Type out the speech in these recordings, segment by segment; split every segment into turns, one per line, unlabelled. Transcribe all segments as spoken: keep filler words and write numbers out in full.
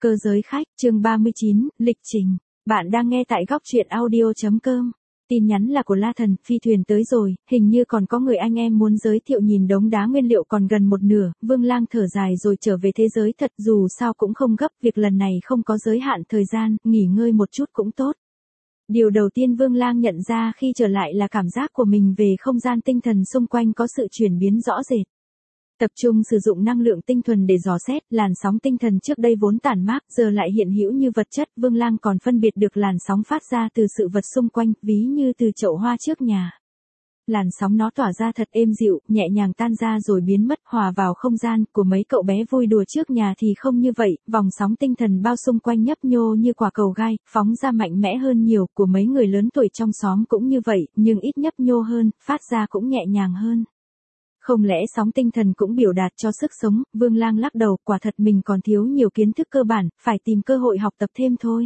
Cơ giới khách, chương ba mươi chín, lịch trình. Bạn đang nghe tại góc truyện audio.com. Tin nhắn là của La Thần, phi thuyền tới rồi, hình như còn có người anh em muốn giới thiệu. Nhìn đống đá nguyên liệu còn gần một nửa, Vương Lang thở dài rồi trở về thế giới thật, dù sao cũng không gấp, việc lần này không có giới hạn thời gian, nghỉ ngơi một chút cũng tốt. Điều đầu tiên Vương Lang nhận ra khi trở lại là cảm giác của mình về không gian tinh thần xung quanh có sự chuyển biến rõ rệt. Tập trung sử dụng năng lượng tinh thuần để dò xét, làn sóng tinh thần trước đây vốn tản mát, giờ lại hiện hữu như vật chất. Vương Lang còn phân biệt được làn sóng phát ra từ sự vật xung quanh, ví như từ chậu hoa trước nhà. Làn sóng nó tỏa ra thật êm dịu, nhẹ nhàng tan ra rồi biến mất, hòa vào không gian. Của mấy cậu bé vui đùa trước nhà thì không như vậy, vòng sóng tinh thần bao xung quanh nhấp nhô như quả cầu gai, phóng ra mạnh mẽ hơn nhiều. Của mấy người lớn tuổi trong xóm cũng như vậy, nhưng ít nhấp nhô hơn, phát ra cũng nhẹ nhàng hơn. Không lẽ sóng tinh thần cũng biểu đạt cho sức sống? Vương Lang lắc đầu, quả thật mình còn thiếu nhiều kiến thức cơ bản, phải tìm cơ hội học tập thêm thôi.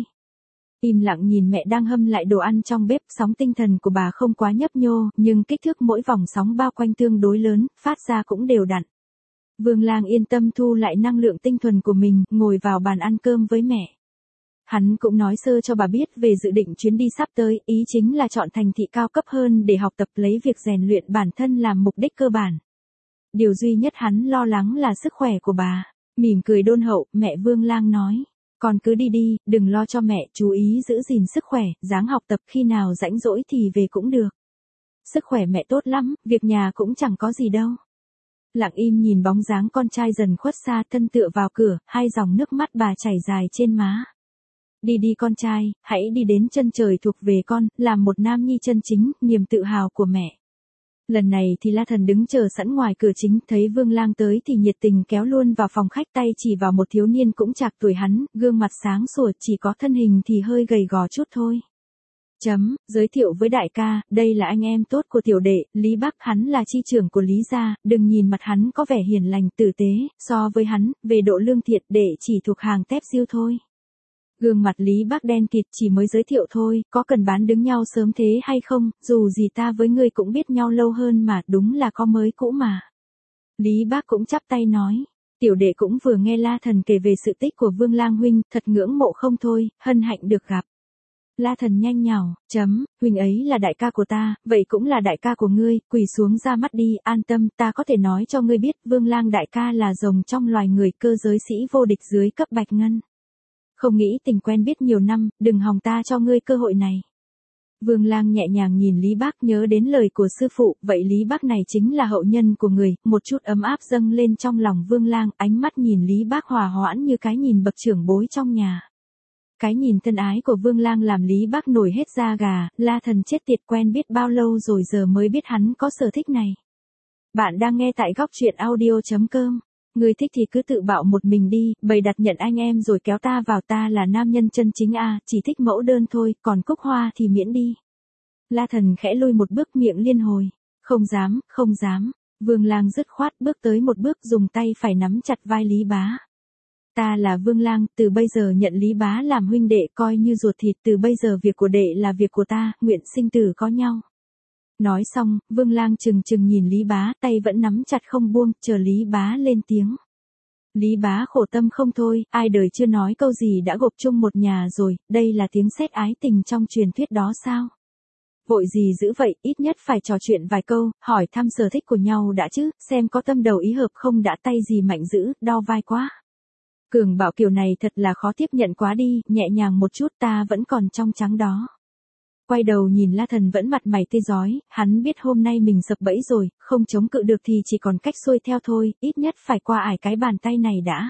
Im lặng nhìn mẹ đang hâm lại đồ ăn trong bếp, sóng tinh thần của bà không quá nhấp nhô, nhưng kích thước mỗi vòng sóng bao quanh tương đối lớn, phát ra cũng đều đặn. Vương Lang yên tâm thu lại năng lượng tinh thuần của mình, ngồi vào bàn ăn cơm với mẹ. Hắn cũng nói sơ cho bà biết về dự định chuyến đi sắp tới, ý chính là chọn thành thị cao cấp hơn để học tập, lấy việc rèn luyện bản thân làm mục đích cơ bản. Điều duy nhất hắn lo lắng là sức khỏe của bà. Mỉm cười đôn hậu, mẹ Vương Lang nói. Con cứ đi đi, đừng lo cho mẹ, chú ý giữ gìn sức khỏe, ráng học tập, khi nào rảnh rỗi thì về cũng được. Sức khỏe mẹ tốt lắm, việc nhà cũng chẳng có gì đâu. Lặng im nhìn bóng dáng con trai dần khuất xa, thân tựa vào cửa, hai dòng nước mắt bà chảy dài trên má. Đi đi con trai, hãy đi đến chân trời thuộc về con, làm một nam nhi chân chính, niềm tự hào của mẹ. Lần này thì La Thần đứng chờ sẵn ngoài cửa chính, thấy Vương Lang tới thì nhiệt tình kéo luôn vào phòng khách, tay chỉ vào một thiếu niên cũng chạc tuổi hắn, gương mặt sáng sủa, chỉ có thân hình thì hơi gầy gò chút thôi. Chấm, giới thiệu với đại ca, đây là anh em tốt của tiểu đệ, Lý Bắc, hắn là chi trưởng của Lý gia, đừng nhìn mặt hắn có vẻ hiền lành tử tế, so với hắn, về độ lương thiện đệ chỉ thuộc hàng tép diêu thôi. Gương mặt Lý Bắc đen kịt, chỉ mới giới thiệu thôi, có cần bán đứng nhau sớm thế hay không, dù gì ta với ngươi cũng biết nhau lâu hơn mà, đúng là có mới cũ mà. Lý Bắc cũng chắp tay nói, tiểu đệ cũng vừa nghe La Thần kể về sự tích của Vương Lang huynh, thật ngưỡng mộ không thôi, hân hạnh được gặp. La Thần nhanh nhảu, chấm, huynh ấy là đại ca của ta, vậy cũng là đại ca của ngươi, quỳ xuống ra mắt đi, an tâm, ta có thể nói cho ngươi biết, Vương Lang đại ca là rồng trong loài người, cơ giới sĩ vô địch dưới cấp bạch ngân. Không nghĩ tình quen biết nhiều năm, đừng hòng ta cho ngươi cơ hội này. Vương Lang nhẹ nhàng nhìn Lý Bắc, nhớ đến lời của sư phụ, vậy Lý Bắc này chính là hậu nhân của người, một chút ấm áp dâng lên trong lòng Vương Lang, ánh mắt nhìn Lý Bắc hòa hoãn như cái nhìn bậc trưởng bối trong nhà. Cái nhìn thân ái của Vương Lang làm Lý Bắc nổi hết da gà, La Thần chết tiệt, quen biết bao lâu rồi giờ mới biết hắn có sở thích này. Bạn đang nghe tại góc truyện audio.com. Người thích thì cứ tự bạo một mình đi, bày đặt nhận anh em rồi kéo ta vào, ta là nam nhân chân chính a, chỉ thích mẫu đơn thôi, còn cúc hoa thì miễn đi. La Thần khẽ lui một bước, miệng liên hồi. Không dám, không dám. Vương Lang dứt khoát bước tới một bước, dùng tay phải nắm chặt vai Lý Bá. Ta là Vương Lang, từ bây giờ nhận Lý Bá làm huynh đệ, coi như ruột thịt, từ bây giờ việc của đệ là việc của ta, nguyện sinh tử có nhau. Nói xong, Vương Lang chừng chừng nhìn Lý Bá, tay vẫn nắm chặt không buông, chờ Lý Bá lên tiếng. Lý Bá khổ tâm không thôi, ai đời chưa nói câu gì đã gộp chung một nhà rồi, đây là tiếng sét ái tình trong truyền thuyết đó sao? Vội gì dữ vậy, ít nhất phải trò chuyện vài câu, hỏi thăm sở thích của nhau đã chứ, xem có tâm đầu ý hợp không đã, tay gì mạnh dữ, đau vai quá. Cường Bảo kiểu này thật là khó tiếp nhận quá đi, nhẹ nhàng một chút, ta vẫn còn trong trắng đó. Quay đầu nhìn La Thần vẫn mặt mày tươi rói, hắn biết hôm nay mình sập bẫy rồi, không chống cự được thì chỉ còn cách xuôi theo thôi, ít nhất phải qua ải cái bàn tay này đã.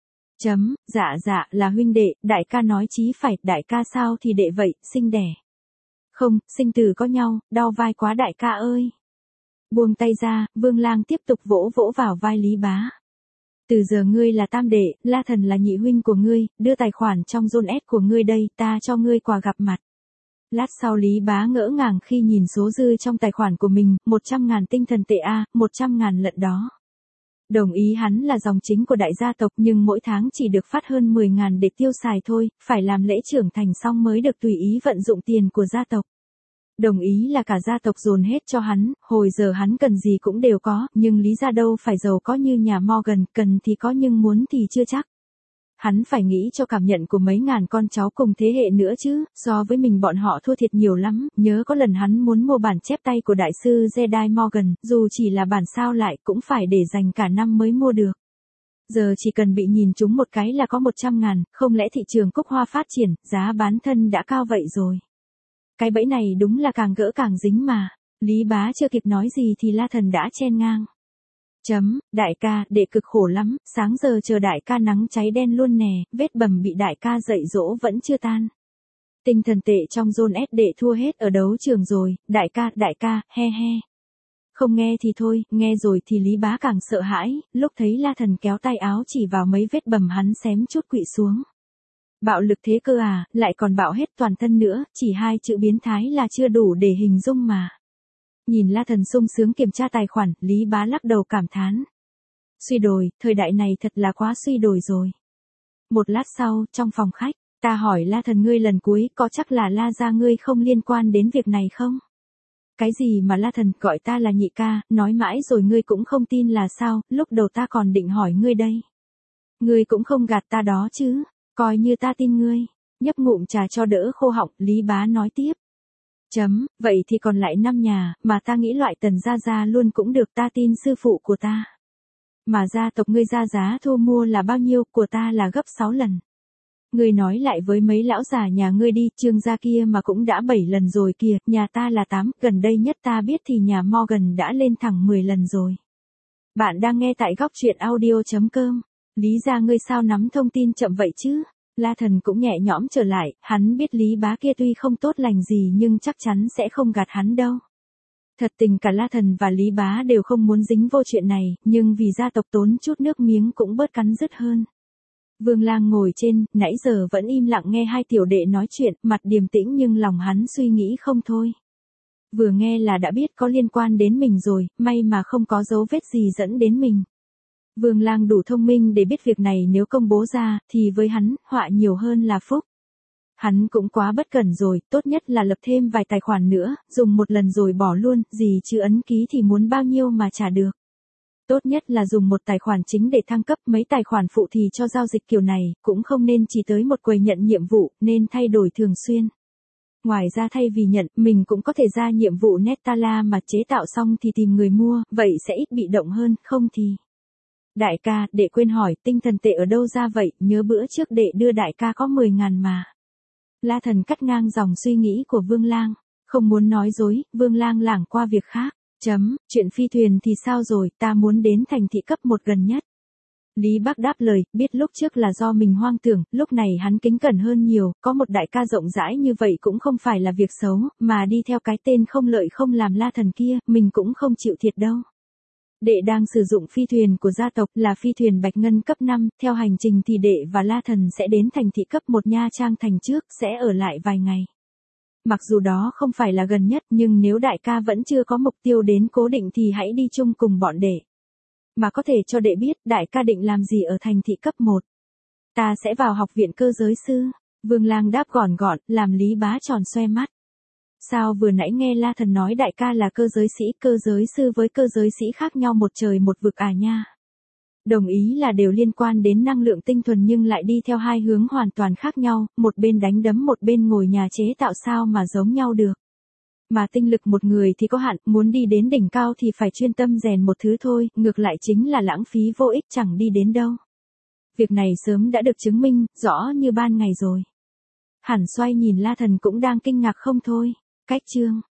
Chấm, dạ dạ, là huynh đệ, đại ca nói chí phải, đại ca sao thì đệ vậy, sinh đẻ. Không, sinh tử có nhau, đau vai quá đại ca ơi. Buông tay ra, Vương Lang tiếp tục vỗ vỗ vào vai Lý Bá. Từ giờ ngươi là tam đệ, La Thần là nhị huynh của ngươi, đưa tài khoản trong zone S của ngươi đây, ta cho ngươi quà gặp mặt. Lát sau Lý Bá ngỡ ngàng khi nhìn số dư trong tài khoản của mình, một trăm ngàn tinh thần tệ a, một trăm ngàn lận đó. Đồng ý hắn là dòng chính của đại gia tộc nhưng mỗi tháng chỉ được phát hơn mười ngàn để tiêu xài thôi, phải làm lễ trưởng thành xong mới được tùy ý vận dụng tiền của gia tộc. Đồng ý là cả gia tộc dồn hết cho hắn, hồi giờ hắn cần gì cũng đều có, nhưng Lý gia đâu phải giàu có như nhà Morgan, cần thì có nhưng muốn thì chưa chắc. Hắn phải nghĩ cho cảm nhận của mấy ngàn con cháu cùng thế hệ nữa chứ, so với mình bọn họ thua thiệt nhiều lắm, nhớ có lần hắn muốn mua bản chép tay của đại sư Jedi Morgan, dù chỉ là bản sao lại cũng phải để dành cả năm mới mua được. Giờ chỉ cần bị nhìn trúng một cái là có một trăm ngàn, không lẽ thị trường cúc hoa phát triển, giá bán thân đã cao vậy rồi. Cái bẫy này đúng là càng gỡ càng dính mà. Lý Bá chưa kịp nói gì thì La Thần đã chen ngang. Chấm, đại ca, đệ cực khổ lắm, sáng giờ chờ đại ca nắng cháy đen luôn nè, vết bầm bị đại ca dạy dỗ vẫn chưa tan. Tinh thần tệ trong zone S đệ thua hết ở đấu trường rồi, đại ca, đại ca, he he. Không nghe thì thôi, nghe rồi thì Lý Bá càng sợ hãi, lúc thấy La Thần kéo tay áo chỉ vào mấy vết bầm hắn xém chút quỵ xuống. Bạo lực thế cơ à, lại còn bạo hết toàn thân nữa, chỉ hai chữ biến thái là chưa đủ để hình dung mà. Nhìn La Thần sung sướng kiểm tra tài khoản, Lý Bá lắc đầu cảm thán. Suy đồi, thời đại này thật là quá suy đồi rồi. Một lát sau, trong phòng khách, ta hỏi La Thần ngươi lần cuối có chắc là La gia ngươi không liên quan đến việc này không? Cái gì mà La Thần gọi ta là nhị ca, nói mãi rồi ngươi cũng không tin là sao, lúc đầu ta còn định hỏi ngươi đây. Ngươi cũng không gạt ta đó chứ, coi như ta tin ngươi. Nhấp ngụm trà cho đỡ khô họng, Lý Bá nói tiếp. Chấm, vậy thì còn lại năm nhà, mà ta nghĩ loại Tần gia gia luôn cũng được, ta tin sư phụ của ta. Mà gia tộc ngươi ra giá thu mua là bao nhiêu, của ta là gấp sáu lần. Ngươi nói lại với mấy lão già nhà ngươi đi, Trương gia kia mà cũng đã bảy lần rồi kìa, nhà ta là tám, gần đây nhất ta biết thì nhà Morgan đã lên thẳng mười lần rồi. Bạn đang nghe tại góc truyện audio chấm com. Lý gia ngươi sao nắm thông tin chậm vậy chứ? La Thần cũng nhẹ nhõm trở lại, hắn biết Lý Bá kia tuy không tốt lành gì nhưng chắc chắn sẽ không gạt hắn đâu. Thật tình cả La Thần và Lý Bá đều không muốn dính vô chuyện này, nhưng vì gia tộc tốn chút nước miếng cũng bớt cắn rứt hơn. Vương Lang ngồi trên, nãy giờ vẫn im lặng nghe hai tiểu đệ nói chuyện, mặt điềm tĩnh nhưng lòng hắn suy nghĩ không thôi. Vừa nghe là đã biết có liên quan đến mình rồi, may mà không có dấu vết gì dẫn đến mình. Vương Lang đủ thông minh để biết việc này nếu công bố ra, thì với hắn, họa nhiều hơn là phúc. Hắn cũng quá bất cẩn rồi, tốt nhất là lập thêm vài tài khoản nữa, dùng một lần rồi bỏ luôn, gì chứ ấn ký thì muốn bao nhiêu mà trả được. Tốt nhất là dùng một tài khoản chính để thăng cấp, mấy tài khoản phụ thì cho giao dịch kiểu này, cũng không nên chỉ tới một quầy nhận nhiệm vụ, nên thay đổi thường xuyên. Ngoài ra thay vì nhận, mình cũng có thể ra nhiệm vụ Netala mà chế tạo xong thì tìm người mua, vậy sẽ ít bị động hơn, không thì... Đại ca, đệ quên hỏi, tinh thần tệ ở đâu ra vậy, nhớ bữa trước đệ đưa đại ca có mười ngàn mà. La Thần cắt ngang dòng suy nghĩ của Vương Lang, không muốn nói dối, Vương Lang lảng qua việc khác. Chấm, chuyện phi thuyền thì sao rồi, ta muốn đến thành thị cấp một gần nhất. Lý Bác đáp lời, biết lúc trước là do mình hoang tưởng, lúc này hắn kính cẩn hơn nhiều, có một đại ca rộng rãi như vậy cũng không phải là việc xấu, mà đi theo cái tên không lợi không làm La Thần kia, mình cũng không chịu thiệt đâu. Đệ đang sử dụng phi thuyền của gia tộc là phi thuyền Bạch Ngân cấp năm, theo hành trình thì đệ và La Thần sẽ đến thành thị cấp một Nha Trang thành trước, sẽ ở lại vài ngày. Mặc dù đó không phải là gần nhất nhưng nếu đại ca vẫn chưa có mục tiêu đến cố định thì hãy đi chung cùng bọn đệ. Mà có thể cho đệ biết đại ca định làm gì ở thành thị cấp một. Ta sẽ vào học viện cơ giới sư. Vương Lang đáp gọn gọn, làm Lý Bá tròn xoe mắt. Sao vừa nãy nghe La Thần nói đại ca là cơ giới sĩ, cơ giới sư với cơ giới sĩ khác nhau một trời một vực à nha. Đồng ý là đều liên quan đến năng lượng tinh thuần nhưng lại đi theo hai hướng hoàn toàn khác nhau, một bên đánh đấm một bên ngồi nhà chế tạo sao mà giống nhau được. Mà tinh lực một người thì có hạn, muốn đi đến đỉnh cao thì phải chuyên tâm rèn một thứ thôi, ngược lại chính là lãng phí vô ích chẳng đi đến đâu. Việc này sớm đã được chứng minh, rõ như ban ngày rồi. Hẳn Xoay nhìn La Thần cũng đang kinh ngạc không thôi. Cách chương